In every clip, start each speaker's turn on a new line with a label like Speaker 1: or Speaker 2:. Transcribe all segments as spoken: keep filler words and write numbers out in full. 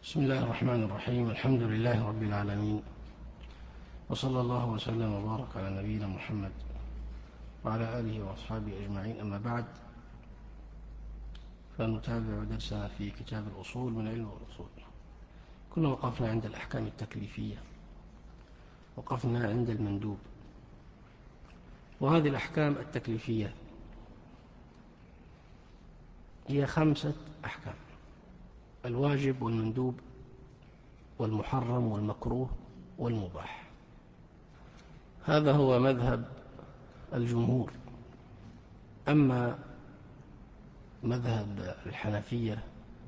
Speaker 1: بسم الله الرحمن الرحيم. الحمد لله رب العالمين، وصلى الله وسلم وبارك على نبينا محمد وعلى آله وأصحابه أجمعين. أما بعد، فنتابع درسنا في كتاب الأصول من علم الأصول. كنا وقفنا عند الأحكام التكليفية، وقفنا عند المندوب. وهذه الأحكام التكليفية هي خمسة أحكام: الواجب والمندوب والمحرم والمكروه والمباح. هذا هو مذهب الجمهور. أما مذهب الحنفية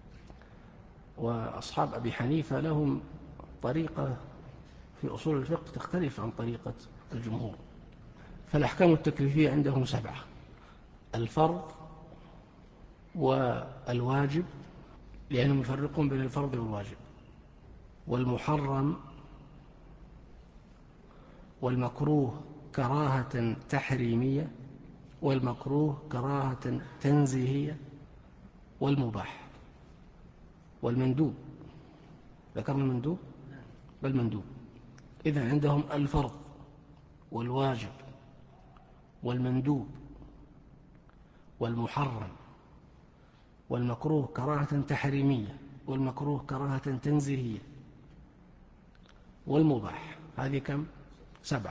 Speaker 1: وأصحاب أبي حنيفة لهم طريقة في أصول الفقه تختلف عن طريقة الجمهور. فالأحكام التكليفية عندهم سبعة: الفرض والواجب، لأنهم يفرقون بين الفرض والواجب، والمحرم والمكروه كراهة تحريمية، والمكروه كراهة تنزيهية، والمباح، والمندوب. ذكرنا المندوب والمندوب. إذن عندهم الفرض والواجب والمندوب والمحرم والمكروه كراهة تحريمية، والمكروه كراهة تنزيهية، والمباح. هذه كم؟ سبعة.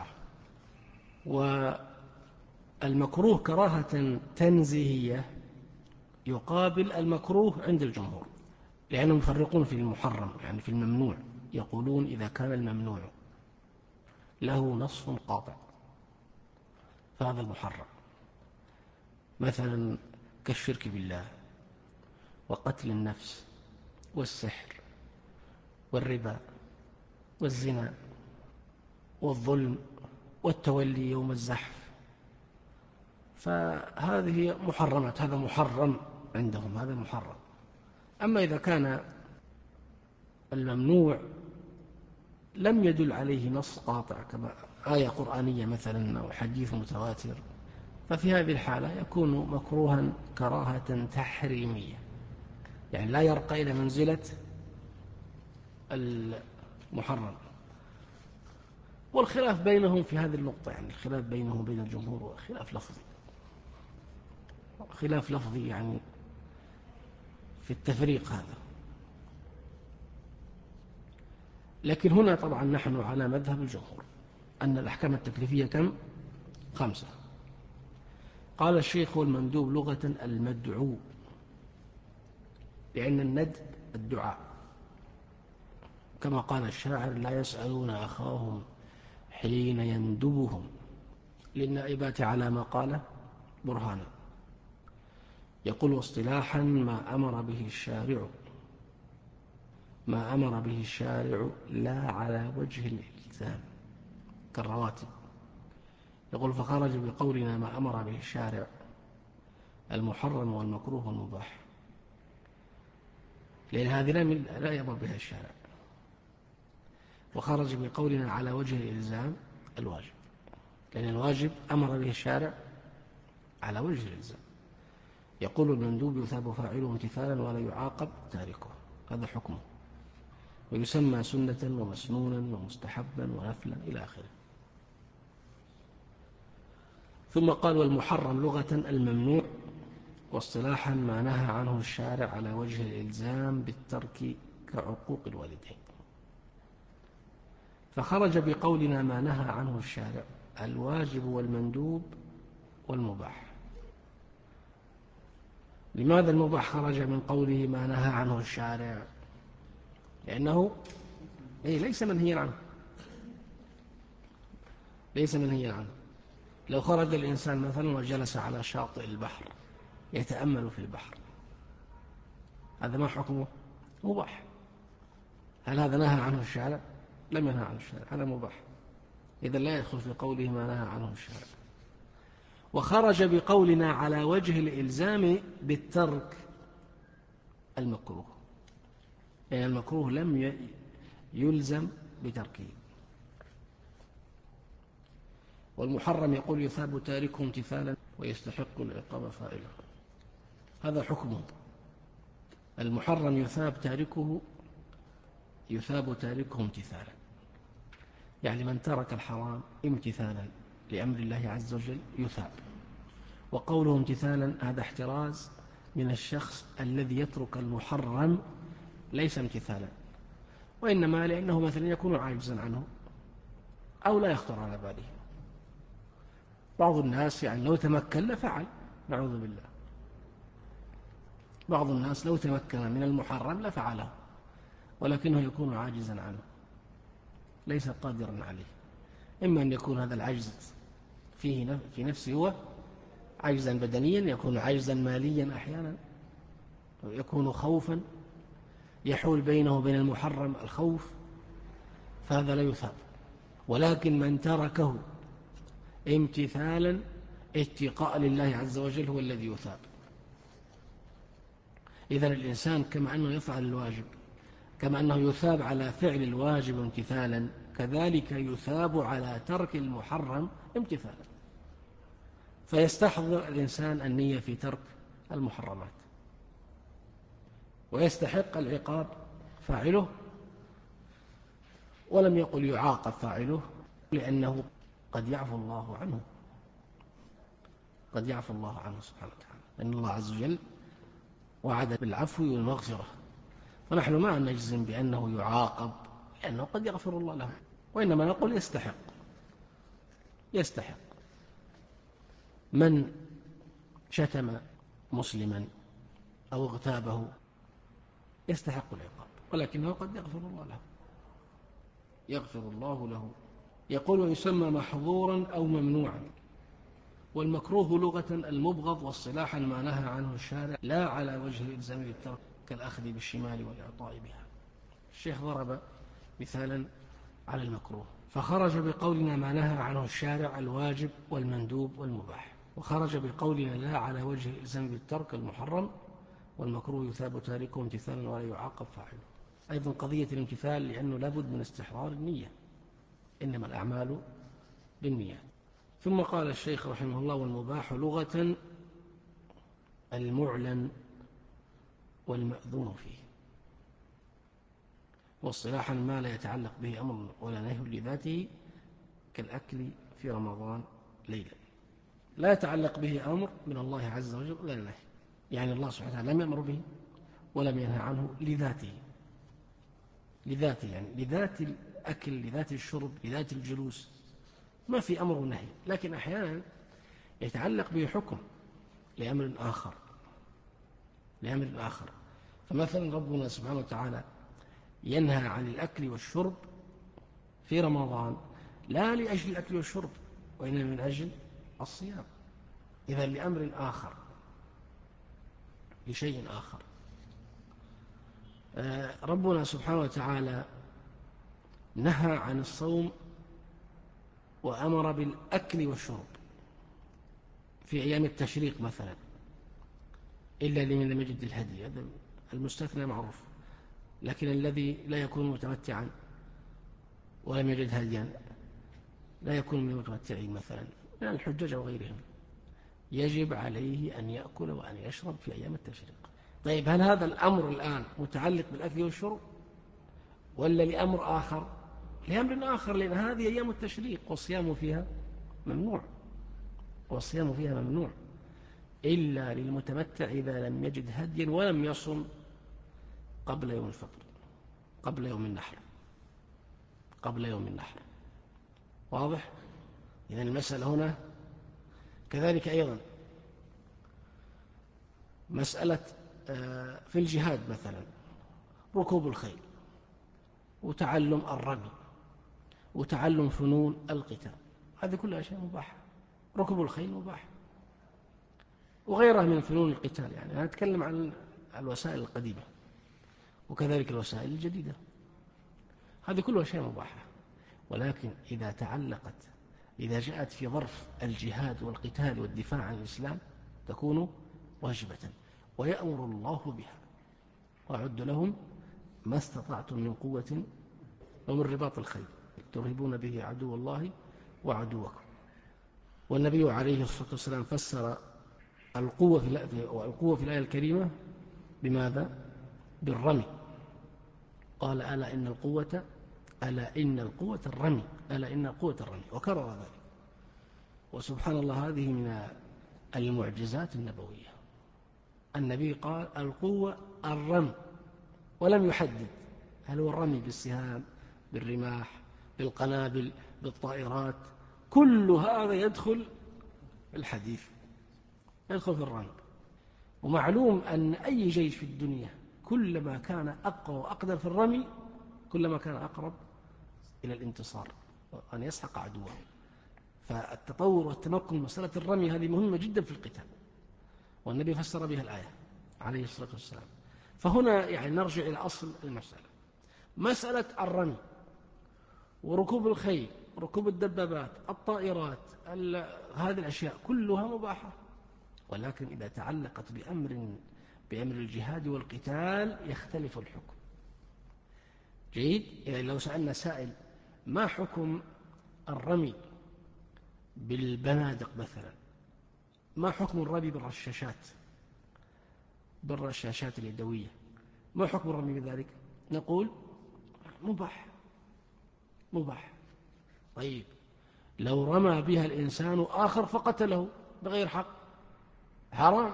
Speaker 1: والمكروه كراهة تنزيهية يقابل المكروه عند الجمهور، لأنهم يفرقون في المحرم، يعني في الممنوع. يقولون إذا كان الممنوع له نص قاطع فهذا المحرم، مثلا كالشرك بالله، وقتل النفس، والسحر، والربا، والزنا، والظلم، والتولي يوم الزحف. فهذه محرمات، هذا محرم عندهم، هذا محرم. أما إذا كان الممنوع لم يدل عليه نص قاطع كما آية قرآنية مثلا أو حديث متواتر، ففي هذه الحالة يكون مكروها كراهة تحريمية، يعني لا يرقى إلى منزلة المحرم. والخلاف بينهم في هذه النقطة، يعني الخلاف بينهم وبين الجمهور خلاف لفظي، خلاف لفظي يعني في التفريق هذا. لكن هنا طبعا نحن على مذهب الجمهور أن الأحكام التكليفية كم؟ خمسة. قال الشيخ: والمندوب لغة المدعو، لأن الند الدعاء، كما قال الشاعر: لا يسألون أخاهم حين يندبهم، للنائبات على ما قال برهانا. يقول: واصطلاحا ما أمر به الشارع، ما أمر به الشارع لا على وجه الإلزام، كالرواتب. يقول: فخرج بقولنا ما أمر به الشارع المحرم والمكروه والمباح، لأن هذه لا يأمر بها الشارع. وخرج بقولنا على وجه الإلزام الواجب، لأن الواجب أمر به الشارع على وجه الإلزام. يقول: المندوب يثاب فاعله امتثالا ولا يعاقب تاركه، هذا حكمه، ويسمى سنة ومسنونا ومستحبا ونفلا إلى آخره. ثم قال: والمحرم لغة الممنوع، واصطلاحا ما نهى عنه الشارع على وجه الإلزام بالترك كعقوق الوالدين. فخرج بقولنا ما نهى عنه الشارع الواجب والمندوب والمباح. لماذا المباح خرج من قوله ما نهى عنه الشارع؟ لأنه إيه ليس منهيا عنه، ليس منهيا عنه. لو خرج الإنسان مثلا وجلس على شاطئ البحر يتأمل في البحر، هذا ما حكمه؟ مباح. هل هذا نهى عنه الشارع؟ لم ينهى عنه الشارع، هذا مباح. إذن لا يدخل في قوله ما نهى عنه الشارع. وخرج بقولنا على وجه الإلزام بالترك المكروه، لأن يعني المكروه لم يلزم بتركه. والمحرم يقول: يثاب تاركه امتثالا ويستحق العقاب فاعله، هذا حكمه. المحرم يثاب تاركه يثاب تاركه امتثالا، يعني من ترك الحرام امتثالا لأمر الله عز وجل يثاب. وقوله امتثالا هذا احتراز من الشخص الذي يترك المحرم ليس امتثالا، وإنما لأنه مثلا يكون عاجزا عنه أو لا يخطر على باله. بعض الناس يعني لو تمكن لفعل، نعوذ بالله، بعض الناس لو تمكن من المحرم لفعله، ولكنه يكون عاجزا عنه ليس قادرا عليه. إما أن يكون هذا العجز فيه في نفسه هو عجزا بدنيا، يكون عجزا ماليا أحيانا، يكون خوفا يحول بينه وبين المحرم الخوف، فهذا لا يثاب. ولكن من تركه امتثالا اتقاء لله عز وجل هو الذي يثاب. إذن الإنسان كما أنه يفعل الواجب، كما أنه يثاب على فعل الواجب امتثالا، كذلك يثاب على ترك المحرم امتثالا. فيستحضر الإنسان النية في ترك المحرمات، ويستحق العقاب فاعله، ولم يقل يعاقب فاعله، لأنه قد يعفو الله عنه، قد يعفو الله عنه سبحانه وتعالى، لأن الله عز وجل وعد بالعفو والمغفرة. فنحن ما نجزم بأنه يعاقب، لأنه قد يغفر الله له، وإنما نقول يستحق يستحق من شتم مسلما أو اغتابه يستحق العقاب، ولكنه قد يغفر الله له، يغفر الله له. يقول ويسمى محظورا أو ممنوعا. والمكروه لغة المبغض، واصطلاحا ما نهى عنه الشارع لا على وجه الإلزام بالترك كالأخذ بالشمال والإعطاء بها. الشيخ ضرب مثالا على المكروه، فخرج بقولنا ما نهى عنه الشارع الواجب والمندوب والمباح، وخرج بقولنا لا على وجه الإلزام بالترك المحرم، والمكروه يثاب تاركه امتثالا ولا يعاقب فاعله. أيضا قضية الامتثال، لأنه لابد من استحضار النية، إنما الأعمال بالنيات. ثم قال الشيخ رحمه الله والمباح لغة المعلن والمأذون فيه، واصطلاحا ما لا يتعلق به أمر ولا نهي لذاته كالأكل في رمضان ليلا، لا يتعلق به أمر من الله عز وجل ولا نهي، يعني الله سبحانه وتعالى لم يأمر به ولم ينهى عنه لذاته، لذاته يعني لذات الأكل، لذات الشرب، لذات الجلوس، ما في أمر ونهي. لكن أحيانا يتعلق به حكم لأمر آخر لأمر آخر فمثلا ربنا سبحانه وتعالى ينهى عن الأكل والشرب في رمضان لا لأجل الأكل والشرب، وإنما من أجل الصيام، إذا لأمر آخر، لشيء آخر. ربنا سبحانه وتعالى نهى عن الصوم وأمر بالأكل والشرب في أيام التشريق مثلا، إلا لمن لم يجد الهدي، هذا المستثنى معروف. لكن الذي لا يكون متمتعا ولم يجد هديا لا يكون من المتمتعين مثلا من الحجاج وغيرهم، يجب عليه أن يأكل وأن يشرب في أيام التشريق. طيب هل هذا الأمر الآن متعلق بالأكل والشرب ولا لأمر آخر؟ لأمر آخر، لأن هذه أيام التشريق والصيام فيها ممنوع، والصيام فيها ممنوع إلا للمتمتع إذا لم يجد هديا ولم يصم قبل يوم الفطر، قبل يوم النحر، قبل يوم النحر. واضح؟ إذن المسألة هنا كذلك. أيضا مسألة في الجهاد مثلا ركوب الخيل وتعلم الرمي وتعلم فنون القتال، هذه كلها أشياء مباحة. ركوب الخيل مباح وغيرها من فنون القتال، يعني أنا أتكلم عن الوسائل القديمة، وكذلك الوسائل الجديدة، هذه كلها أشياء مباحة. ولكن إذا تعلقت، إذا جاءت في ظرف الجهاد والقتال والدفاع عن الإسلام تكون واجبة، ويأمر الله بها وأعد لهم ما استطعتم من قوة ومن رباط الخيل ترهبون به عدو الله وعدوكم. والنبي عليه الصلاة والسلام فسر القوة في القوة في الآية الكريمة بماذا؟ بالرمي، قال ألا إن القوة ألا إن القوة الرمي ألا إن القوة الرمي وكرر ذلك. وسبحان الله هذه من المعجزات النبوية. النبي قال القوة الرمي ولم يحدد هل هو الرمي بالسهام بالرماح بالقنابل بالطائرات، كل هذا يدخل في الحديث، يدخل في الرمي. ومعلوم أن أي جيش في الدنيا كلما كان أقوى وأقدر في الرمي كلما كان أقرب إلى الانتصار وأن يسحق عدوه. فالتطور والتمكن من مسألة الرمي هذه مهمة جدا في القتال، والنبي فسر بها الآية عليه الصلاة والسلام. فهنا يعني نرجع إلى أصل المسألة، مسألة الرمي وركوب الخيل ركوب الدبابات الطائرات هذه الأشياء كلها مباحة، ولكن إذا تعلقت بأمر بأمر الجهاد والقتال يختلف الحكم. جيد. يعني لو سألنا سائل ما حكم الرمي بالبنادق مثلا، ما حكم الرمي بالرشاشات بالرشاشات اليدوية، ما حكم الرمي بذلك؟ نقول مباح مباح. طيب لو رمى بها الإنسان آخر فقتله بغير حق حرام.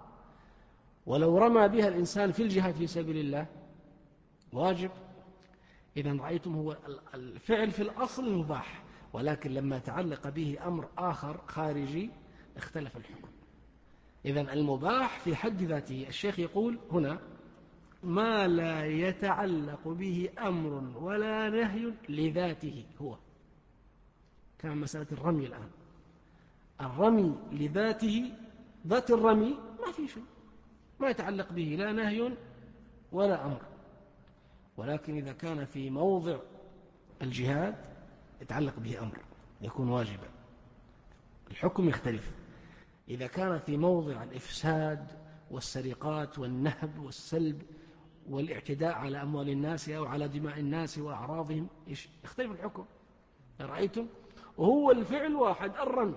Speaker 1: ولو رمى بها الإنسان في الجهاد في سبيل الله واجب. إذا رأيتم هو الفعل في الأصل مباح، ولكن لما تعلق به أمر آخر خارجي اختلف الحكم. إذا المباح في حد ذاته، الشيخ يقول هنا ما لا يتعلق به أمر ولا نهي لذاته، هو كان مسألة الرمي الآن، الرمي لذاته ذات الرمي ما في شيء، ما يتعلق به لا نهي ولا أمر. ولكن إذا كان في موضع الجهاد يتعلق به أمر يكون واجبا، الحكم يختلف. إذا كان في موضع الإفساد والسرقات والنهب والسلب والاعتداء على أموال الناس أو على دماء الناس وأعراضهم يختلف الحكم. رأيتم؟ وهو الفعل واحد الرمي.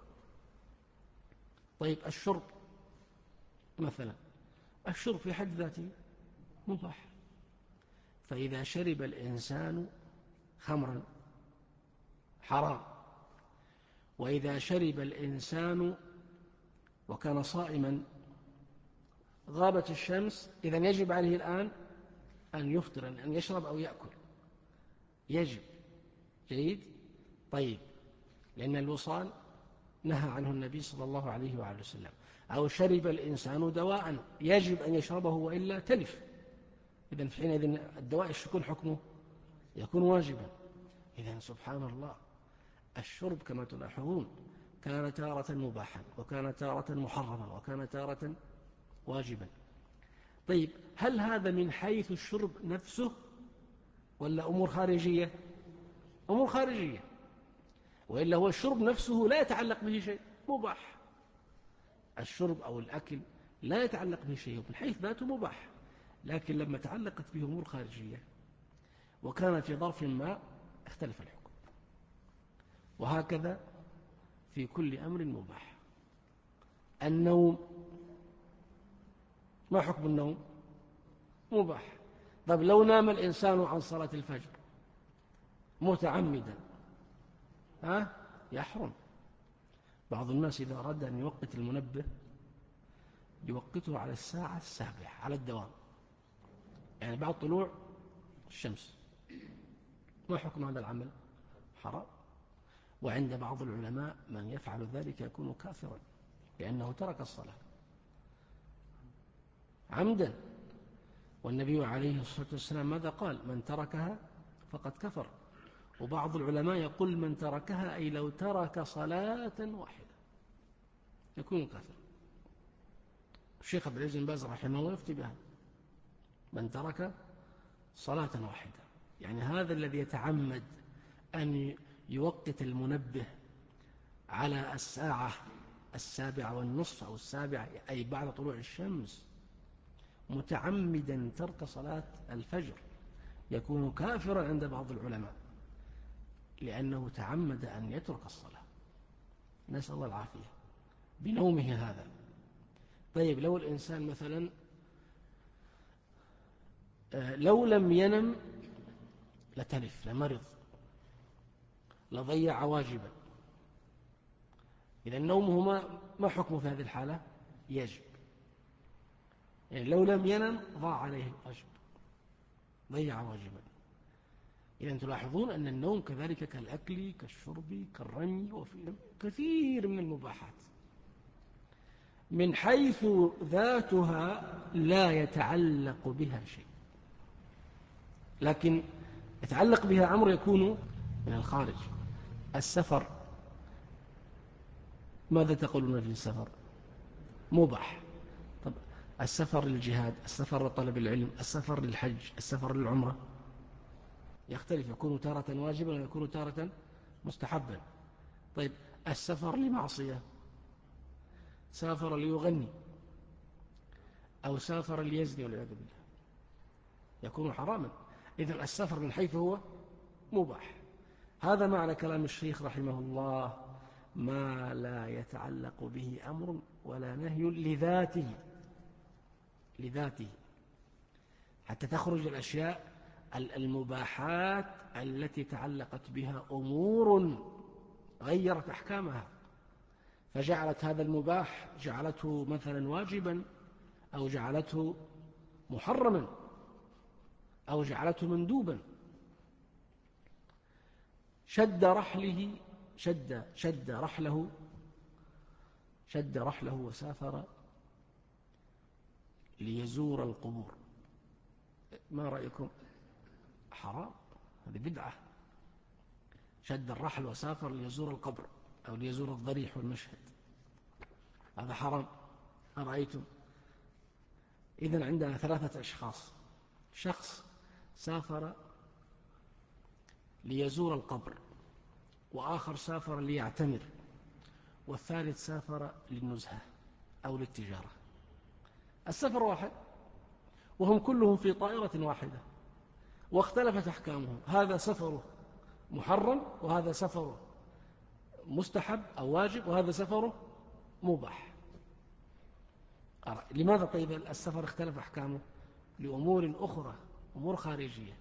Speaker 1: طيب الشرب مثلا، الشرب في حد ذاته مباح، فإذا شرب الإنسان خمرا حرام، وإذا شرب الإنسان وكان صائما غابت الشمس إذا يجب عليه الآن أن يفطر، أن يشرب أو يأكل، يجب. جيد. طيب لأن الوصال نهى عنه النبي صلى الله عليه وآله وسلم. أو شرب الإنسان دواء يجب أن يشربه وإلا تلف، إذن في حينئذ الدواء يكون حكمه يكون واجبا. إذن سبحان الله الشرب كما تلاحظون كان تارة مباحا وكان تارة محرما وكان تارة واجبا. طيب هل هذا من حيث الشرب نفسه ولا أمور خارجية؟ أمور خارجية، وإلا هو الشرب نفسه لا يتعلق به شيء مباح. الشرب أو الأكل لا يتعلق به شيء من حيث ذاته مباح، لكن لما تعلقت به أمور خارجية وكان في ظرف ما اختلف الحكم. وهكذا في كل أمر مباح. النوم ما حكم النوم؟ مباح. طيب لو نام الإنسان عن صلاة الفجر متعمدا ها يحرم. بعض الناس إذا أراد أن يوقت المنبه يوقته على الساعة السابعة على الدوام، يعني بعد طلوع الشمس. ما حكم هذا العمل؟ حرام. وعند بعض العلماء من يفعل ذلك يكون كافرا لأنه ترك الصلاة عمدا. والنبي عليه الصلاة والسلام ماذا قال؟ من تركها فقد كفر. وبعض العلماء يقول من تركها أي لو ترك صلاة واحدة يكون كافر. الشيخ عبد العزيز بن باز رحمه الله يفتي بها من ترك صلاة واحدة، يعني هذا الذي يتعمد أن يوقت المنبه على الساعة السابعة والنصف أو السابعة أي بعد طلوع الشمس متعمدا ترك صلاة الفجر يكون كافرا عند بعض العلماء لأنه تعمد أن يترك الصلاة، نسأل الله العافية، بنومه هذا. طيب لو الإنسان مثلا لو لم ينم لتلف، لمرض، لضيع واجبا. إذا نومه ما حكمه في هذه الحالة؟ يجب. يعني لو لم ينم ضاع عليه الواجب، ضيع واجبا. إذا تلاحظون أن النوم كذلك كالأكل كالشرب كالرمي وفي كثير من المباحات من حيث ذاتها لا يتعلق بها شيء، لكن يتعلق بها أمر يكون من الخارج. السفر، ماذا تقولون في السفر؟ مباح. طب السفر للجهاد، السفر لطلب العلم، السفر للحج، السفر للعمرة، يختلف، يكون تارة واجبا ويكون تارة مستحبا. طيب السفر لمعصية، سافر ليغني أو سافر ليزني والعياذ بالله، يكون حراما. إذن السفر من حيث هو مباح. هذا معنى كلام الشيخ رحمه الله: ما لا يتعلق به أمر ولا نهي لذاته، لذاته، حتى تخرج الأشياء المباحات التي تعلقت بها أمور غيرت أحكامها، فجعلت هذا المباح، جعلته مثلا واجبا، أو جعلته محرما، أو جعلته مندوبا. شد رحله شد شد رحله شد رحله وسافر ليزور القبور، ما رأيكم؟ حرام، هذه بدعة. شد الرحل وسافر ليزور القبر أو ليزور الضريح والمشهد، هذا حرام. أرأيتم؟ إذن عندنا ثلاثة أشخاص: شخص سافر ليزور القبر، وآخر سافر ليعتمر، والثالث سافر للنزهة أو للتجارة. السفر واحد وهم كلهم في طائرة واحدة، واختلفت أحكامهم، هذا سفره محرم وهذا سفره مستحب أو واجب وهذا سفره مباح. لماذا طيب السفر اختلف أحكامه؟ لأمور أخرى، أمور خارجية.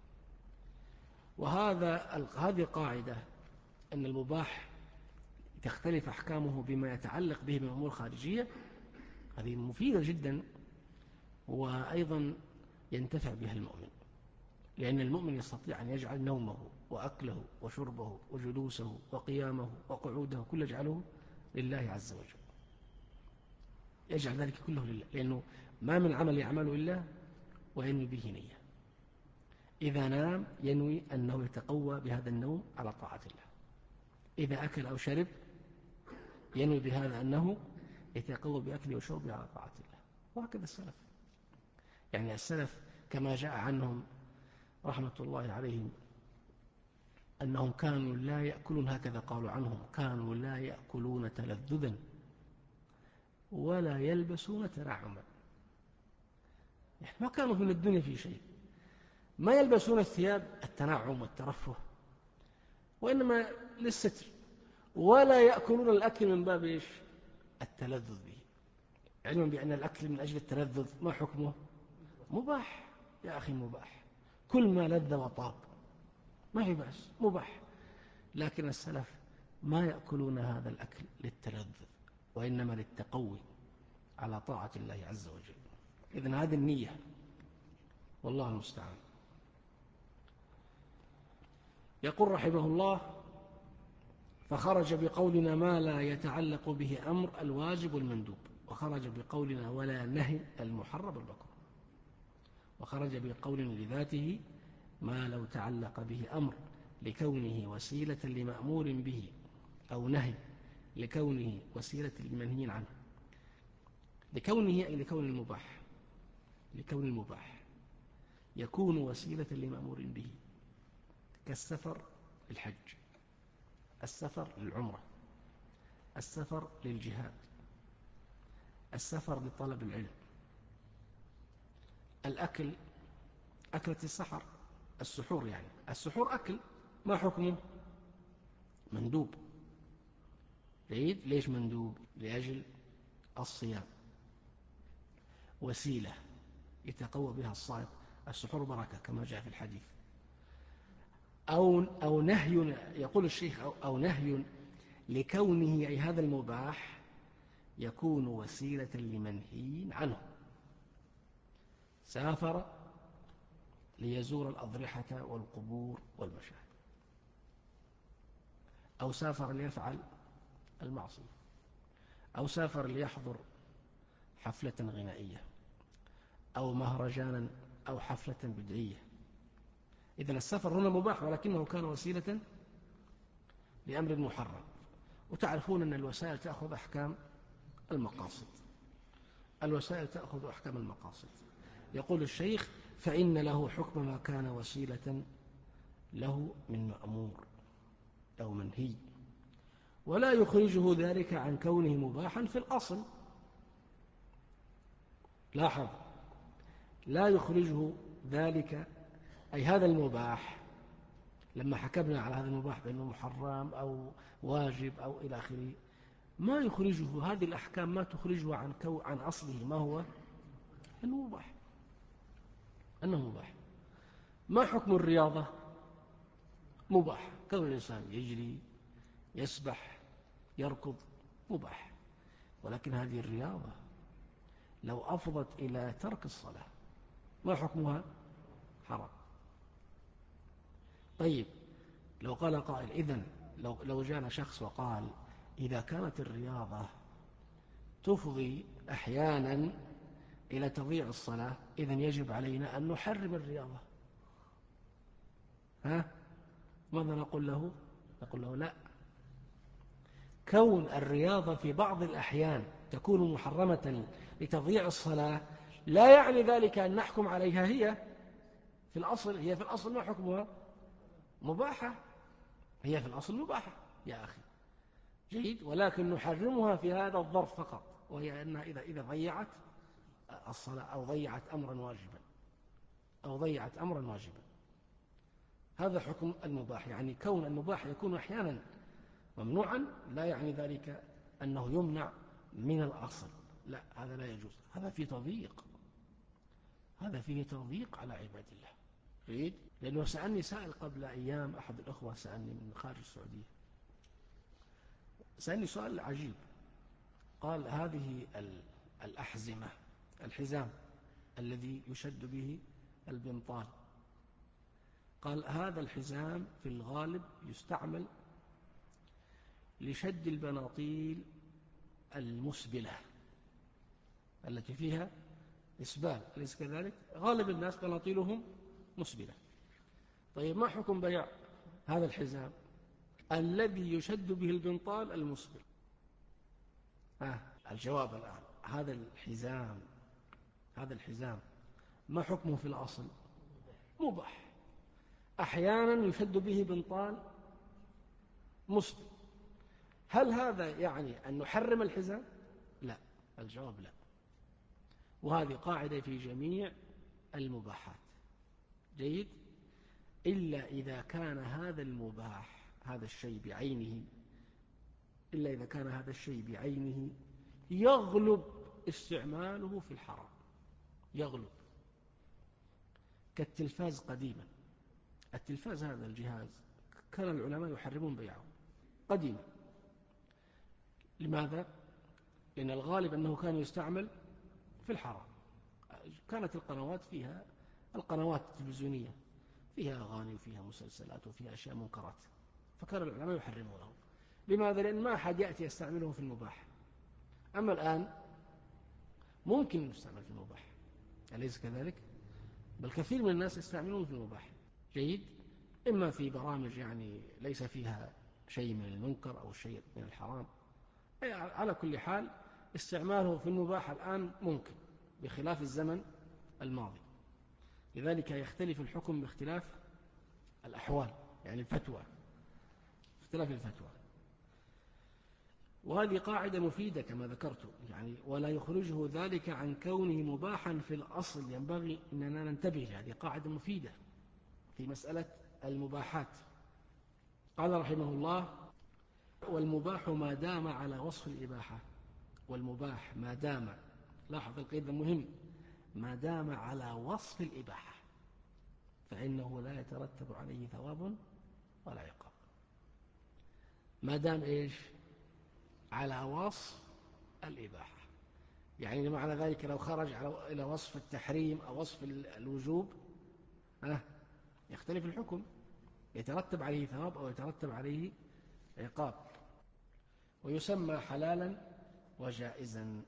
Speaker 1: وهذا هذه قاعدة، أن المباح تختلف أحكامه بما يتعلق به من أمور خارجية، هذه مفيدة جدا، وأيضا ينتفع بها المؤمن، لأن المؤمن يستطيع أن يجعل نومه وأكله وشربه وجلوسه وقيامه وقعوده كل يجعله لله عز وجل، يجعل ذلك كله لله، لأنه ما من عمل يعمله إلا وينوي به نية. إذا نام ينوي أنه يتقوى بهذا النوم على طاعة الله، إذا أكل أو شرب ينوي بهذا أنه يتقوى بأكله وشربه على طاعة الله. وهكذا السلف، يعني السلف كما جاء عنهم رحمة الله عليهم أنهم كانوا لا يأكلون، هكذا قالوا عنهم: كانوا لا يأكلون تلذذا ولا يلبسون تنعما. يعني ما كانوا من الدنيا في شيء، ما يلبسون الثياب التنعم والترفه، وإنما للستر، ولا يأكلون الأكل من باب إيش؟ التلذذ به، علما بأن الأكل من أجل التلذذ ما حكمه؟ مباح يا أخي، مباح، كل ما لذ وطاب ما في بأس، مباح. لكن السلف ما يأكلون هذا الأكل للتلذذ، وإنما للتقوي على طاعة الله عز وجل. إذن هذه النية، والله المستعان. يقول رحمه الله: فخرج بقولنا ما لا يتعلق به أمر الواجب والمندوب، وخرج بقولنا ولا نهي المحرم والمكروه، وخرج بقول لذاته ما لو تعلق به أمر لكونه وسيلة لمأمور به، أو نهي لكونه وسيلة لمنهي عنه. لكونه أي لكون المباح، لكون المباح يكون وسيلة لمأمور به، كالسفر للحج، السفر للعمرة، السفر للجهاد، السفر لطلب العلم، الأكل، أكلة السحر، السحور، يعني السحور أكل، ما حكمه؟ مندوب. العيد ليش مندوب؟ لأجل الصيام، وسيلة يتقوى بها الصائم السحور بركة كما جاء في الحديث. أو, أو نهي، يقول الشيخ أو, أو نهي لكونه أي هذا المباح يكون وسيلة لمنهي عنه. سافر ليزور الأضرحة والقبور والمشاهد، أو سافر ليفعل المعصية، أو سافر ليحضر حفلة غنائية أو مهرجانا أو حفلة بدعية. إذن السفر هنا مباح ولكنه كان وسيلة لأمر محرم. وتعرفون أن الوسائل تأخذ أحكام المقاصد، الوسائل تأخذ أحكام المقاصد. يقول الشيخ: فإن له حكم ما كان وسيلة له من مأمور أو منهي، ولا يخرجه ذلك عن كونه مباحا في الأصل. لاحظ، لا يخرجه ذلك أي هذا المباح، لما حكمنا على هذا المباح بأنه محرم أو واجب أو إلى آخره، ما يخرجه هذه الأحكام، ما تخرجه عن, كو عن أصله ما هو أنه مباح، أنه مباح. ما حكم الرياضة؟ مباح. كون الإنسان يجري، يسبح، يركض، مباح. ولكن هذه الرياضة لو أفضت إلى ترك الصلاة ما حكمها؟ حرام. طيب، لو قال قائل: إذن لو, لو جاءنا شخص وقال: إذا كانت الرياضة تفضي أحيانا إلى تضييع الصلاة، إذن يجب علينا أن نحرم الرياضة. ها؟ ماذا نقول له؟ نقول له: لا، كون الرياضة في بعض الأحيان تكون محرمة لتضييع الصلاة لا يعني ذلك أن نحكم عليها. هي في الأصل هي في الأصل ما حكمها؟ مباحة. هي في الأصل مباحة يا أخي، جيد، ولكن نحرمها في هذا الظرف فقط، وهي أنها إذا, إذا ضيعت الصلاة أو ضيعت أمرا واجبا أو ضيعت أمرا واجبا. هذا حكم المباح. يعني كون المباح يكون أحيانا ممنوعا لا يعني ذلك أنه يمنع من الأصل، لا، هذا لا يجوز. هذا فيه تضييق، هذا فيه تضييق على عباد الله. جيد، لأنه سألني سائل قبل أيام، أحد الأخوة سألني من خارج السعودية، سألني سؤال عجيب. قال: هذه الأحزمة، الحزام الذي يشد به البنطال، قال: هذا الحزام في الغالب يستعمل لشد البناطيل المسبلة التي فيها إسبال، أليس كذلك؟ غالب الناس بناطيلهم مسبلة. طيب، ما حكم بيع هذا الحزام الذي يشد به البنطال المسبل؟ آه الجواب الآن: هذا الحزام هذا الحزام ما حكمه في الأصل؟ مباح. أحيانا يشد به بنطال مسبل. هل هذا يعني أن نحرم الحزام؟ لا، الجواب لا. وهذه قاعدة في جميع المباحات، جيد، إلا إذا كان هذا المباح، هذا الشيء بعينه، إلا إذا كان هذا الشيء بعينه يغلب استعماله في الحرام، يغلب. كالتلفاز قديما، التلفاز هذا الجهاز كان العلماء يحرمون بيعه قديما. لماذا؟ لأن الغالب أنه كان يستعمل في الحرام. كانت القنوات فيها، القنوات التلفزيونية فيها أغاني وفيها مسلسلات وفيها أشياء منكرات، فكان العلماء يحرمونه. لماذا؟ لأن ما أحد يأتي يستعمله في المباح. أما الآن ممكن يستعمل في المباح، أليس كذلك؟ بل كثير من الناس يستعملون في المباح، جيد، إما في برامج يعني ليس فيها شيء من المنكر أو شيء من الحرام. على كل حال استعماله في المباح الآن ممكن، بخلاف الزمن الماضي. لذلك يختلف الحكم باختلاف الأحوال، يعني الفتوى، اختلاف الفتوى. وهذه قاعدة مفيدة كما ذكرت، يعني ولا يخرجه ذلك عن كونه مباحا في الأصل. ينبغي أننا ننتبه، هذه قاعدة مفيدة في مسألة المباحات. قال رحمه الله: والمباح ما دام على وصف الإباحة. والمباح ما دام، لاحظ القيد مهم، ما دام على وصف الإباحة. فإنه لا يترتب عليه ثواب ولا عقاب، ما دام إيش على وصف الإباحة. يعني معنى ذلك لو خرج إلى وصف التحريم أو وصف الوجوب ها يختلف الحكم، يترتب عليه ثواب أو يترتب عليه عقاب، ويسمى حلالا وجائزا.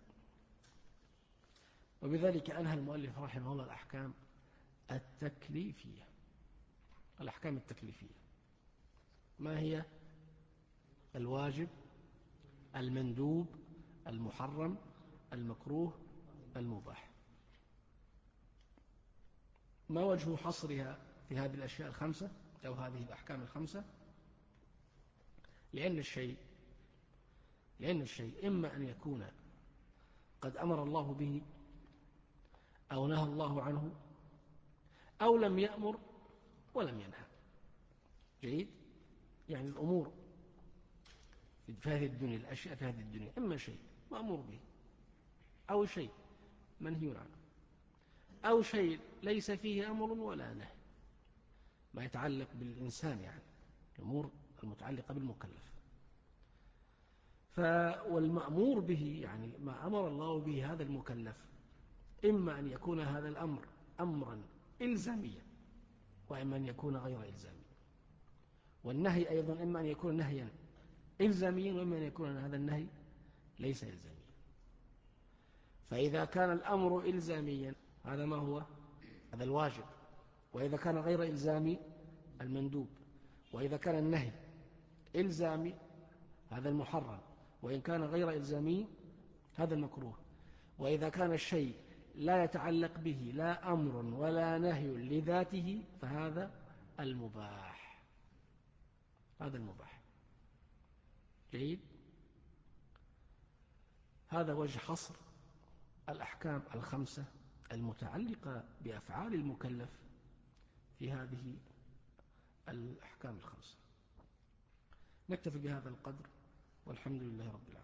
Speaker 1: وبذلك أنهى المؤلف رحمه الله الأحكام التكليفية. الأحكام التكليفية ما هي؟ الواجب، المندوب، المحرم، المكروه، المباح. ما وجه حصرها في هذه الأشياء الخمسة أو هذه الأحكام الخمسة؟ لأن الشيء لأن الشيء إما أن يكون قد أمر الله به أو نهى الله عنه أو لم يأمر ولم ينهى. جيد؟ يعني الأمور في هذه الدنيا، الأشياء في هذه الدنيا إما شيء مأمور به أو شيء منهي عنه أو شيء ليس فيه أمر ولا نهي، ما يتعلق بالإنسان، يعني الأمور المتعلقة بالمكلف. والمأمور به يعني ما أمر الله به هذا المكلف إما أن يكون هذا الأمر أمرا إلزاميا وإما أن يكون غير إلزامي، والنهي أيضا إما أن يكون نهيا إلزاميا وإما أن يكون هذا النهي ليس إلزاميا. فإذا كان الأمر إلزاميا هذا ما هو؟ هذا الواجب. وإذا كان غير إلزامي المندوب. وإذا كان النهي إلزامي هذا المحرم، وإن كان غير إلزامي هذا المكروه. وإذا كان الشيء لا يتعلق به لا أمر ولا نهي لذاته فهذا المباح. هذا المباح. جيد؟ هذا وجه حصر الأحكام الخمسة المتعلقة بأفعال المكلف في هذه الأحكام الخمسة. نكتفي بهذا القدر، والحمد لله رب العالمين.